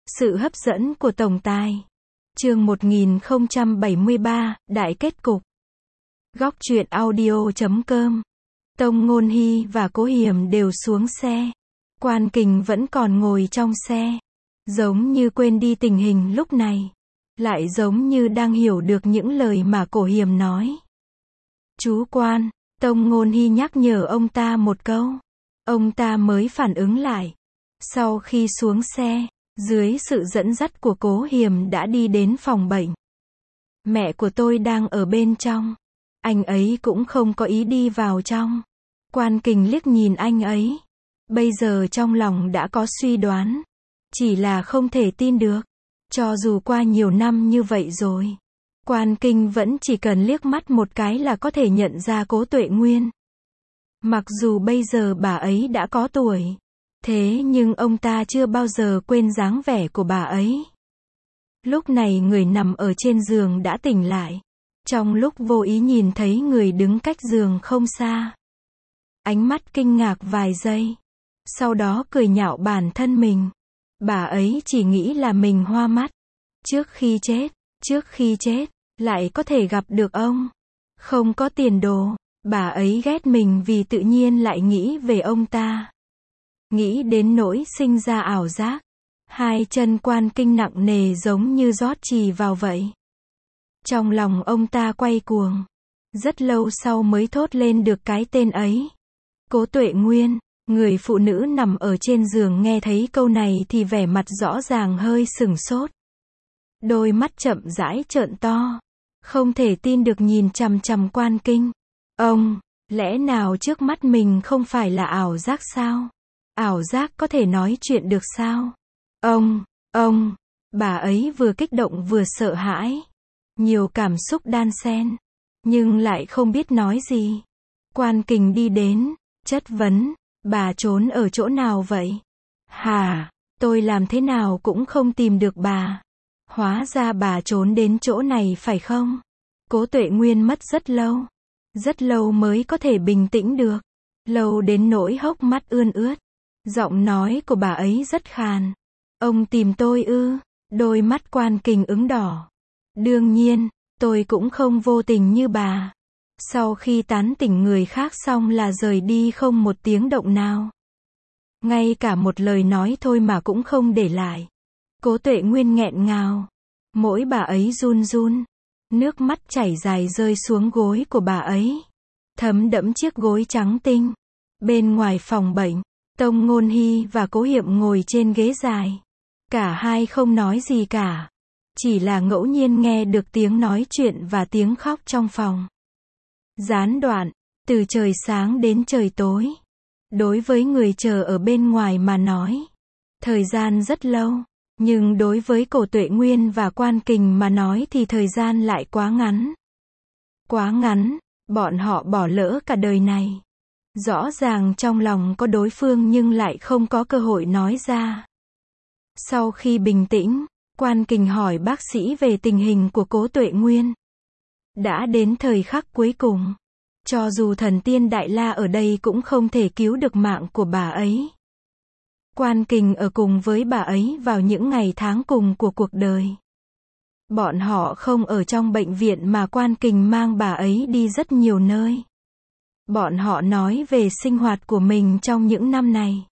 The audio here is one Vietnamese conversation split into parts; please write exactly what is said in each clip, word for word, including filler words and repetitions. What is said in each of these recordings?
Sự hấp dẫn của tổng tài. Chương một nghìn không trăm bảy mươi ba, Đại kết cục. Góc truyện audio chấm com. Tông Ngôn Hy và Cố Hiểm đều xuống xe. Quan Kình vẫn còn ngồi trong xe. Giống như quên đi tình hình lúc này. Lại giống như đang hiểu được những lời mà Cố Hiểm nói. Chú Quan, Tông Ngôn Hy nhắc nhở ông ta một câu. Ông ta mới phản ứng lại. Sau khi xuống xe, dưới sự dẫn dắt của Cố Hiểm đã đi đến phòng bệnh. Mẹ của tôi đang ở bên trong. Anh ấy cũng không có ý đi vào trong. Quan Kình liếc nhìn anh ấy. Bây giờ trong lòng đã có suy đoán. Chỉ là không thể tin được. Cho dù qua nhiều năm như vậy rồi. Quan Kình vẫn chỉ cần liếc mắt một cái là có thể nhận ra Cố Tuệ Nguyên. Mặc dù bây giờ bà ấy đã có tuổi. Thế nhưng ông ta chưa bao giờ quên dáng vẻ của bà ấy. Lúc này người nằm ở trên giường đã tỉnh lại. Trong lúc vô ý nhìn thấy người đứng cách giường không xa. Ánh mắt kinh ngạc vài giây. Sau đó cười nhạo bản thân mình. Bà ấy chỉ nghĩ là mình hoa mắt. Trước khi chết, trước khi chết, lại có thể gặp được ông. Không có tiền đồ. Bà ấy ghét mình vì tự nhiên lại nghĩ về ông ta. Nghĩ đến nỗi sinh ra ảo giác. Hai chân Quan Kình nặng nề giống như rót chì vào vậy. Trong lòng ông ta quay cuồng. Rất lâu sau mới thốt lên được cái tên ấy. Cố Tuệ Nguyên. Người phụ nữ nằm ở trên giường nghe thấy câu này thì vẻ mặt rõ ràng hơi sửng sốt. Đôi mắt chậm rãi trợn to. Không thể tin được nhìn chằm chằm Quan Kình. Ông, lẽ nào trước mắt mình không phải là ảo giác sao? Ảo giác có thể nói chuyện được sao? Ông, ông, bà ấy vừa kích động vừa sợ hãi. Nhiều cảm xúc đan xen. Nhưng lại không biết nói gì. Quan Kình đi đến, chất vấn, bà trốn ở chỗ nào vậy? Hả, tôi làm thế nào cũng không tìm được bà. Hóa ra bà trốn đến chỗ này phải không? Cố Tuệ Nguyên mất rất lâu. Rất lâu mới có thể bình tĩnh được. Lâu đến nỗi hốc mắt ươn ướt. Giọng nói của bà ấy rất khàn. Ông tìm tôi ư? Đôi mắt Quan Kình ửng đỏ. Đương nhiên, tôi cũng không vô tình như bà. Sau khi tán tỉnh người khác xong là rời đi không một tiếng động nào. Ngay cả một lời nói thôi mà cũng không để lại. Cố Tuệ Nguyên nghẹn ngào. Mỗi bà ấy run run. Nước mắt chảy dài rơi xuống gối của bà ấy. Thấm đẫm chiếc gối trắng tinh. Bên ngoài phòng bệnh, Tông Ngôn Hy và Cố Hiểm ngồi trên ghế dài. Cả hai không nói gì cả. Chỉ là ngẫu nhiên nghe được tiếng nói chuyện và tiếng khóc trong phòng. Gián đoạn, từ trời sáng đến trời tối. Đối với người chờ ở bên ngoài mà nói. Thời gian rất lâu. Nhưng đối với Cố Tuệ Nguyên và Quan Kình mà nói thì thời gian lại quá ngắn. Quá ngắn, bọn họ bỏ lỡ cả đời này. Rõ ràng trong lòng có đối phương nhưng lại không có cơ hội nói ra. Sau khi bình tĩnh, Quan Kình hỏi bác sĩ về tình hình của Cố Tuệ Nguyên. Đã đến thời khắc cuối cùng. Cho dù thần tiên Đại La ở đây cũng không thể cứu được mạng của bà ấy. Quan Kình ở cùng với bà ấy vào những ngày tháng cùng của cuộc đời. Bọn họ không ở trong bệnh viện mà Quan Kình mang bà ấy đi rất nhiều nơi. Bọn họ nói về sinh hoạt của mình trong những năm này.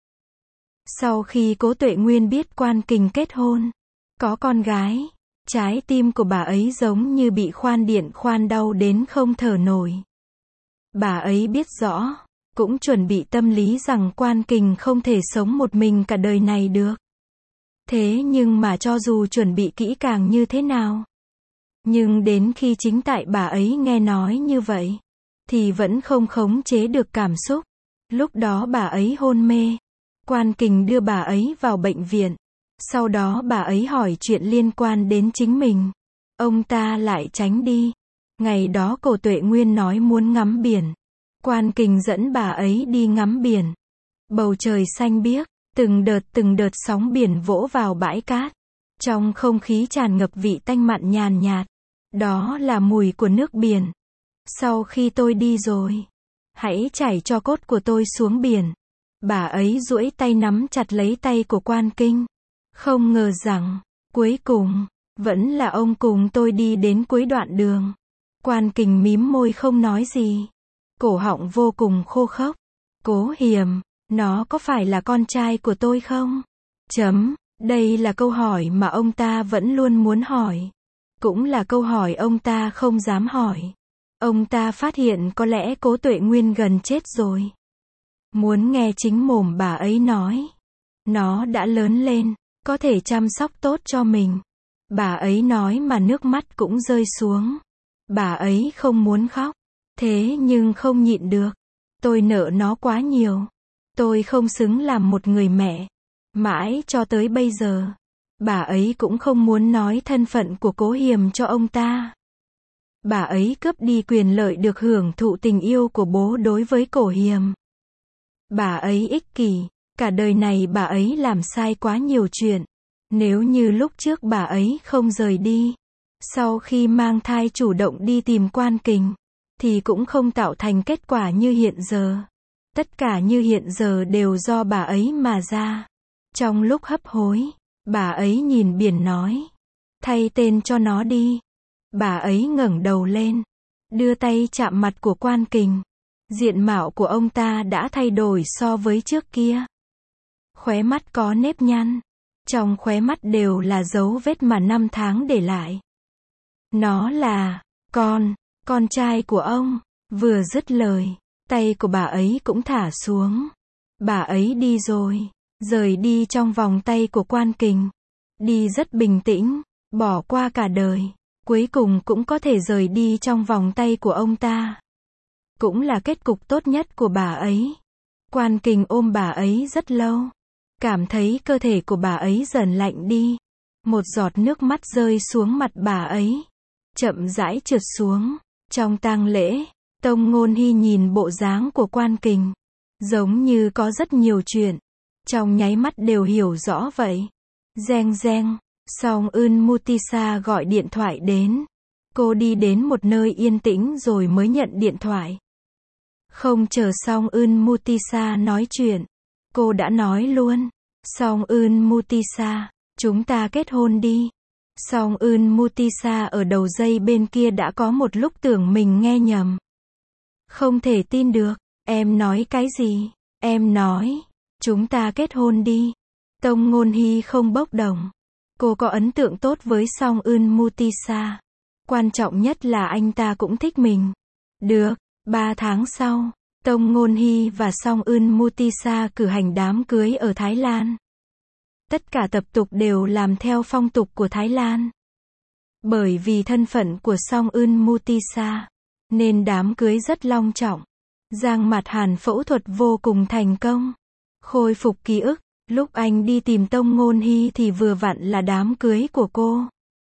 Sau khi Cố Tuệ Nguyên biết Quan Kình kết hôn, có con gái, trái tim của bà ấy giống như bị khoan điện khoan đau đến không thở nổi. Bà ấy biết rõ, cũng chuẩn bị tâm lý rằng Quan Kình không thể sống một mình cả đời này được. Thế nhưng mà cho dù chuẩn bị kỹ càng như thế nào, nhưng đến khi chính tại bà ấy nghe nói như vậy, thì vẫn không khống chế được cảm xúc. Lúc đó bà ấy hôn mê. Quan Kình đưa bà ấy vào bệnh viện. Sau đó bà ấy hỏi chuyện liên quan đến chính mình. Ông ta lại tránh đi. Ngày đó Cố Tuệ Nguyên nói muốn ngắm biển. Quan Kình dẫn bà ấy đi ngắm biển. Bầu trời xanh biếc, từng đợt từng đợt sóng biển vỗ vào bãi cát. Trong không khí tràn ngập vị tanh mặn nhàn nhạt. Đó là mùi của nước biển. Sau khi tôi đi rồi, hãy chảy cho cốt của tôi xuống biển. Bà ấy duỗi tay nắm chặt lấy tay của Quan Kình. Không ngờ rằng, cuối cùng, vẫn là ông cùng tôi đi đến cuối đoạn đường. Quan Kình mím môi không nói gì. Cổ họng vô cùng khô khốc. Cố Hiềm, nó có phải là con trai của tôi không? Chấm, đây là câu hỏi mà ông ta vẫn luôn muốn hỏi. Cũng là câu hỏi ông ta không dám hỏi. Ông ta phát hiện có lẽ Cố Tuệ Nguyên gần chết rồi. Muốn nghe chính mồm bà ấy nói. Nó đã lớn lên, có thể chăm sóc tốt cho mình. Bà ấy nói mà nước mắt cũng rơi xuống. Bà ấy không muốn khóc. Thế nhưng không nhịn được. Tôi nợ nó quá nhiều. Tôi không xứng làm một người mẹ. Mãi cho tới bây giờ, bà ấy cũng không muốn nói thân phận của Cố Hiềm cho ông ta. Bà ấy cướp đi quyền lợi được hưởng thụ tình yêu của bố đối với Cổ Hiềm. Bà ấy ích kỷ, cả đời này bà ấy làm sai quá nhiều chuyện. Nếu như lúc trước bà ấy không rời đi, sau khi mang thai chủ động đi tìm Quan Kình, thì cũng không tạo thành kết quả như hiện giờ. Tất cả như hiện giờ đều do bà ấy mà ra. Trong lúc hấp hối, bà ấy nhìn biển nói, thay tên cho nó đi. Bà ấy ngẩng đầu lên, đưa tay chạm mặt của Quan Kình. Diện mạo của ông ta đã thay đổi so với trước kia. Khóe mắt có nếp nhăn. Trong khóe mắt đều là dấu vết mà năm tháng để lại. Nó là, con, con trai của ông. Vừa dứt lời, tay của bà ấy cũng thả xuống. Bà ấy đi rồi, rời đi trong vòng tay của Quan Kình. Đi rất bình tĩnh, bỏ qua cả đời. Cuối cùng cũng có thể rời đi trong vòng tay của ông ta. Cũng là kết cục tốt nhất của bà ấy. Quan Kình ôm bà ấy rất lâu. Cảm thấy cơ thể của bà ấy dần lạnh đi. Một giọt nước mắt rơi xuống mặt bà ấy. Chậm rãi trượt xuống. Trong tang lễ, Tông Ngôn Hy nhìn bộ dáng của Quan Kình. Giống như có rất nhiều chuyện. Trong nháy mắt đều hiểu rõ vậy. Reng reng, Song Eun Mutisa gọi điện thoại đến. Cô đi đến một nơi yên tĩnh rồi mới nhận điện thoại. Không chờ Song Eun Mutisa nói chuyện. Cô đã nói luôn. Song Eun Mutisa, chúng ta kết hôn đi. Song Eun Mutisa ở đầu dây bên kia đã có một lúc tưởng mình nghe nhầm. Không thể tin được. Em nói cái gì? Em nói, chúng ta kết hôn đi. Tông Ngôn Hy không bốc đồng. Cô có ấn tượng tốt với Song Eun Mutisa. Quan trọng nhất là anh ta cũng thích mình. Được, ba tháng sau, Tông Ngôn Hy và Song Eun Mutisa cử hành đám cưới ở Thái Lan. Tất cả tập tục đều làm theo phong tục của Thái Lan. Bởi vì thân phận của Song Eun Mutisa, nên đám cưới rất long trọng. Giang Mạt Hàn phẫu thuật vô cùng thành công. Khôi phục ký ức, lúc anh đi tìm Tông Ngôn Hy thì vừa vặn là đám cưới của cô.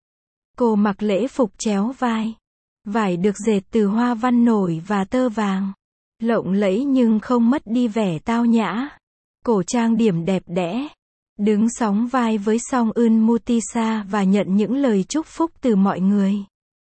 Cô mặc lễ phục chéo vai. Vải được dệt từ hoa văn nổi và tơ vàng. Lộng lẫy nhưng không mất đi vẻ tao nhã. Cổ trang điểm đẹp đẽ. Đứng sóng vai với Song Eun Mutisa và nhận những lời chúc phúc từ mọi người.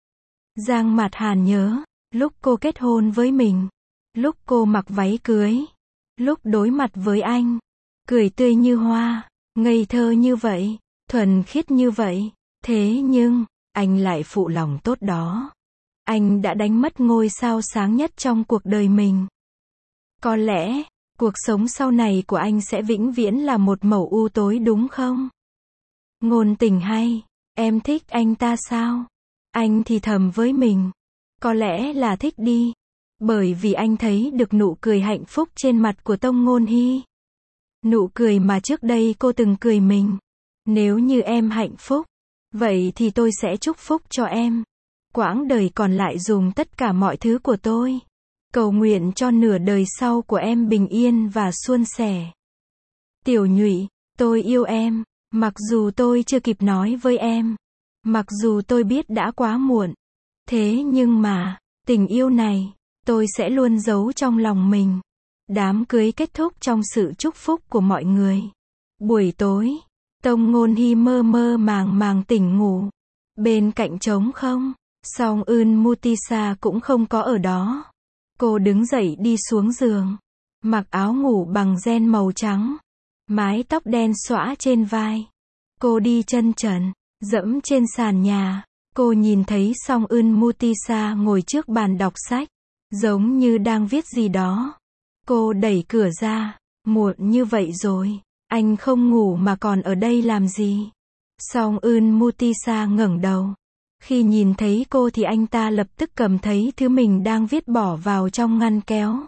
Giang Mạt Hàn nhớ, lúc cô kết hôn với mình. Lúc cô mặc váy cưới. Lúc đối mặt với anh. Cười tươi như hoa. Ngây thơ như vậy. Thuần khiết như vậy. Thế nhưng, anh lại phụ lòng tốt đó. Anh đã đánh mất ngôi sao sáng nhất trong cuộc đời mình. Có lẽ, cuộc sống sau này của anh sẽ vĩnh viễn là một màu u tối đúng không? Ngôn Tình hay, em thích anh ta sao? Anh thì thầm với mình. Có lẽ là thích đi. Bởi vì anh thấy được nụ cười hạnh phúc trên mặt của Tông Ngôn Hy. Nụ cười mà trước đây cô từng cười mình. Nếu như em hạnh phúc, vậy thì tôi sẽ chúc phúc cho em. Quãng đời còn lại dùng tất cả mọi thứ của tôi. Cầu nguyện cho nửa đời sau của em bình yên và suôn sẻ. Tiểu Nhụy, tôi yêu em. Mặc dù tôi chưa kịp nói với em. Mặc dù tôi biết đã quá muộn. Thế nhưng mà, tình yêu này, tôi sẽ luôn giấu trong lòng mình. Đám cưới kết thúc trong sự chúc phúc của mọi người. Buổi tối, Tông Ngôn Hy mơ mơ màng màng tỉnh ngủ. Bên cạnh trống không, Song Eun Mutisa cũng không có ở đó. Cô đứng dậy đi xuống giường. Mặc áo ngủ bằng ren màu trắng. Mái tóc đen xõa trên vai. Cô đi chân trần, dẫm trên sàn nhà. Cô nhìn thấy Song Eun Mutisa ngồi trước bàn đọc sách, giống như đang viết gì đó. Cô đẩy cửa ra, muộn như vậy rồi, anh không ngủ mà còn ở đây làm gì? Song Eun Mutisa ngẩng đầu. Khi nhìn thấy cô thì anh ta lập tức cầm thấy thứ mình đang viết bỏ vào trong ngăn kéo.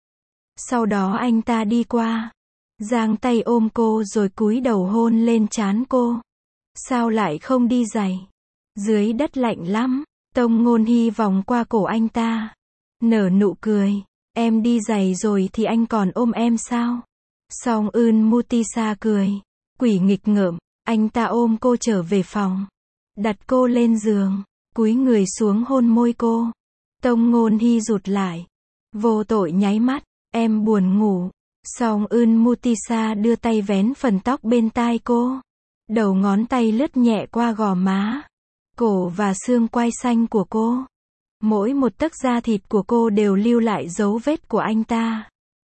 Sau đó anh ta đi qua, giang tay ôm cô rồi cúi đầu hôn lên trán cô. Sao lại không đi giày? Dưới đất lạnh lắm. Tông Ngôn Hy vòng qua cổ anh ta, nở nụ cười. Em đi giày rồi thì anh còn ôm em sao? Song Eun Mutisa cười, quỷ nghịch ngợm. Anh ta ôm cô trở về phòng, đặt cô lên giường, cúi người xuống hôn môi cô. Tông Ngôn Hy rụt lại, vô tội nháy mắt. Em buồn ngủ. Song Eun Mutisa đưa tay vén phần tóc bên tai cô. Đầu ngón tay lướt nhẹ qua gò má, cổ và xương quai xanh của cô. Mỗi một tấc da thịt của cô đều lưu lại dấu vết của anh ta.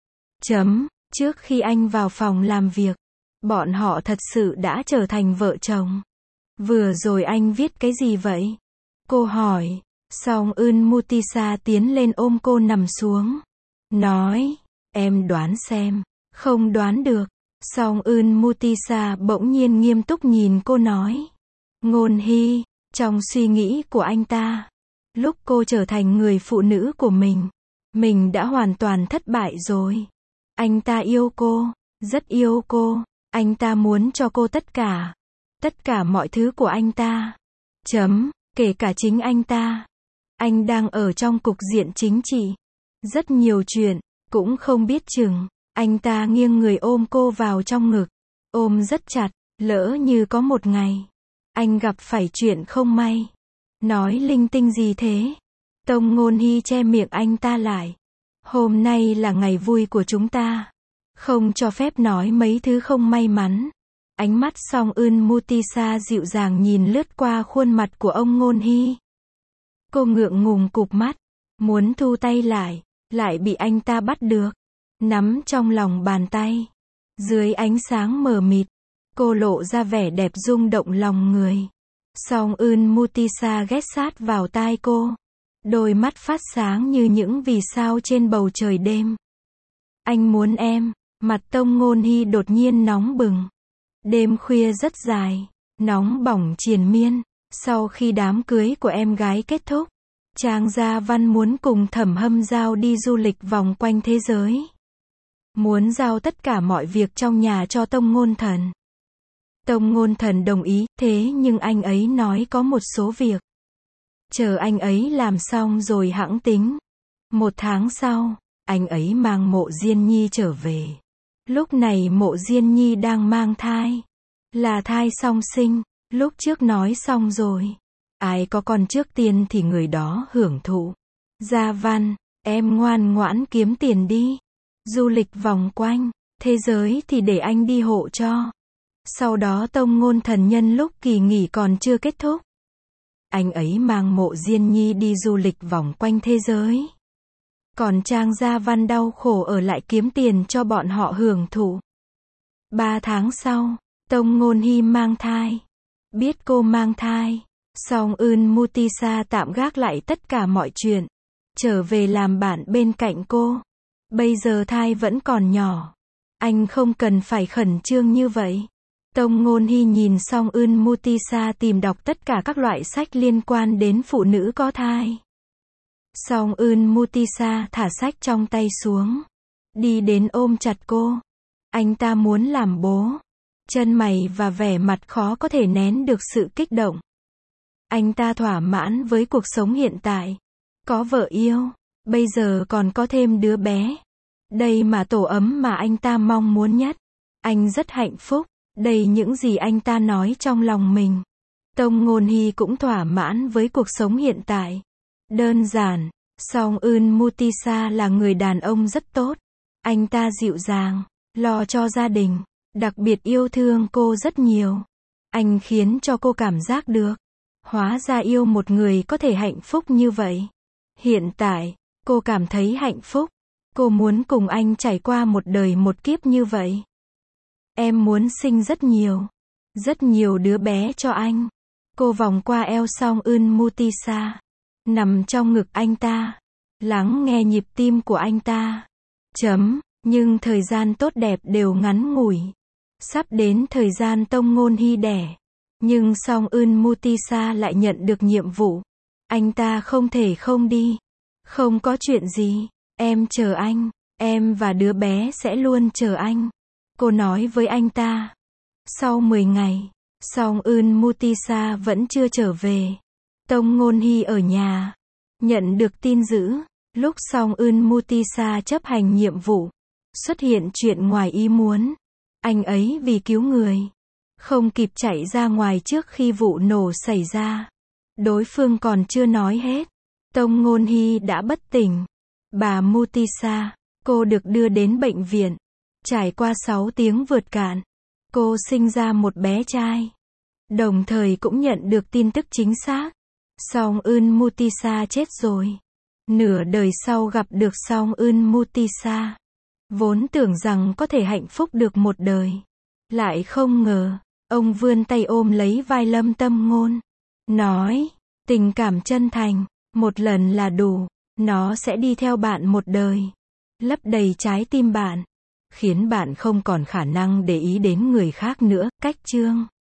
Chấm, trước khi anh vào phòng làm việc, bọn họ thật sự đã trở thành vợ chồng. Vừa rồi anh viết cái gì vậy? Cô hỏi. Song Eun Mutisa tiến lên ôm cô nằm xuống. Nói, em đoán xem. Không đoán được. Song Eun Mutisa bỗng nhiên nghiêm túc nhìn cô nói. Ngôn Hy, trong suy nghĩ của anh ta, lúc cô trở thành người phụ nữ của mình, mình đã hoàn toàn thất bại rồi. Anh ta yêu cô, rất yêu cô. Anh ta muốn cho cô tất cả. Tất cả mọi thứ của anh ta. Chấm, kể cả chính anh ta. Anh đang ở trong cục diện chính trị. Rất nhiều chuyện, cũng không biết chừng. Anh ta nghiêng người ôm cô vào trong ngực. Ôm rất chặt, lỡ như có một ngày anh gặp phải chuyện không may. Nói linh tinh gì thế? Tông Ngôn Hy che miệng anh ta lại. Hôm nay là ngày vui của chúng ta. Không cho phép nói mấy thứ không may mắn. Ánh mắt Song Eun Mutisa dịu dàng nhìn lướt qua khuôn mặt của ông Ngôn Hy. Cô ngượng ngùng cụp mắt, muốn thu tay lại, lại bị anh ta bắt được, nắm trong lòng bàn tay. Dưới ánh sáng mờ mịt, cô lộ ra vẻ đẹp rung động lòng người. Song Eun Mutisa ghé sát vào tai cô, đôi mắt phát sáng như những vì sao trên bầu trời đêm. Anh muốn em. Mặt Tông Ngôn Hy đột nhiên nóng bừng. Đêm khuya rất dài, nóng bỏng triền miên. Sau khi đám cưới của em gái kết thúc, Trang Gia Văn muốn cùng Thẩm Hâm Giao đi du lịch vòng quanh thế giới. Muốn giao tất cả mọi việc trong nhà cho Tông Ngôn Thần. Tông Ngôn Thần đồng ý, thế nhưng anh ấy nói có một số việc. Chờ anh ấy làm xong rồi hẵng tính. Một tháng sau, anh ấy mang Mộ Diên Nhi trở về. Lúc này Mộ Diên Nhi đang mang thai. Là thai song sinh. Lúc trước nói xong rồi. Ai có con trước tiên thì người đó hưởng thụ. Gia Văn, em ngoan ngoãn kiếm tiền đi. Du lịch vòng quanh thế giới thì để anh đi hộ cho. Sau đó Tông Ngôn Thần nhân lúc kỳ nghỉ còn chưa kết thúc, anh ấy mang Mộ Diên Nhi đi du lịch vòng quanh thế giới. Còn Trang Gia Văn đau khổ ở lại kiếm tiền cho bọn họ hưởng thụ. Ba tháng sau, Tông Ngôn Hy mang thai. Biết cô mang thai, Song Eun Mutisa tạm gác lại tất cả mọi chuyện, trở về làm bạn bên cạnh cô. Bây giờ thai vẫn còn nhỏ, anh không cần phải khẩn trương như vậy. Tông Ngôn Hy nhìn Song Eun Mutisa tìm đọc tất cả các loại sách liên quan đến phụ nữ có thai. Song Eun Mutisa thả sách trong tay xuống, đi đến ôm chặt cô. Anh ta muốn làm bố. Chân mày và vẻ mặt khó có thể nén được sự kích động. Anh ta thỏa mãn với cuộc sống hiện tại. Có vợ yêu, bây giờ còn có thêm đứa bé. Đây mà tổ ấm mà anh ta mong muốn nhất. Anh rất hạnh phúc. Đây những gì anh ta nói trong lòng mình. Tông Ngôn Hy cũng thỏa mãn với cuộc sống hiện tại. Đơn giản, Song Eun Mutisa là người đàn ông rất tốt. Anh ta dịu dàng, lo cho gia đình, đặc biệt yêu thương cô rất nhiều. Anh khiến cho cô cảm giác được, hóa ra yêu một người có thể hạnh phúc như vậy. Hiện tại, cô cảm thấy hạnh phúc. Cô muốn cùng anh trải qua một đời một kiếp như vậy. Em muốn sinh rất nhiều. rất nhiều đứa bé cho anh. Cô vòng qua eo Song Eun Mutisa, nằm trong ngực anh ta, lắng nghe nhịp tim của anh ta. Chấm, nhưng thời gian tốt đẹp đều ngắn ngủi. Sắp đến thời gian Tông Ngôn Hy đẻ, nhưng Song Eun Mutisa lại nhận được nhiệm vụ. Anh ta không thể không đi. Không có chuyện gì, em chờ anh, em và đứa bé sẽ luôn chờ anh. Cô nói với anh ta. Sau mười ngày, Song Eun Mutisa vẫn chưa trở về. Tông Ngôn Hy ở nhà, nhận được tin dữ, lúc Song Eun Mutisa chấp hành nhiệm vụ, xuất hiện chuyện ngoài ý muốn. Anh ấy vì cứu người, không kịp chạy ra ngoài trước khi vụ nổ xảy ra. Đối phương còn chưa nói hết, Tông Ngôn Hy đã bất tỉnh. Bà Mutisa, cô được đưa đến bệnh viện. Trải qua sáu tiếng vượt cạn, cô sinh ra một bé trai. Đồng thời cũng nhận được tin tức chính xác. Song Eun Mutisa chết rồi. Nửa đời sau gặp được Song Eun Mutisa. Vốn tưởng rằng có thể hạnh phúc được một đời. Lại không ngờ, ông vươn tay ôm lấy vai Lâm Tâm Ngôn. Nói, tình cảm chân thành, một lần là đủ. Nó sẽ đi theo bạn một đời. Lấp đầy trái tim bạn. Khiến bạn không còn khả năng để ý đến người khác nữa. Cách chương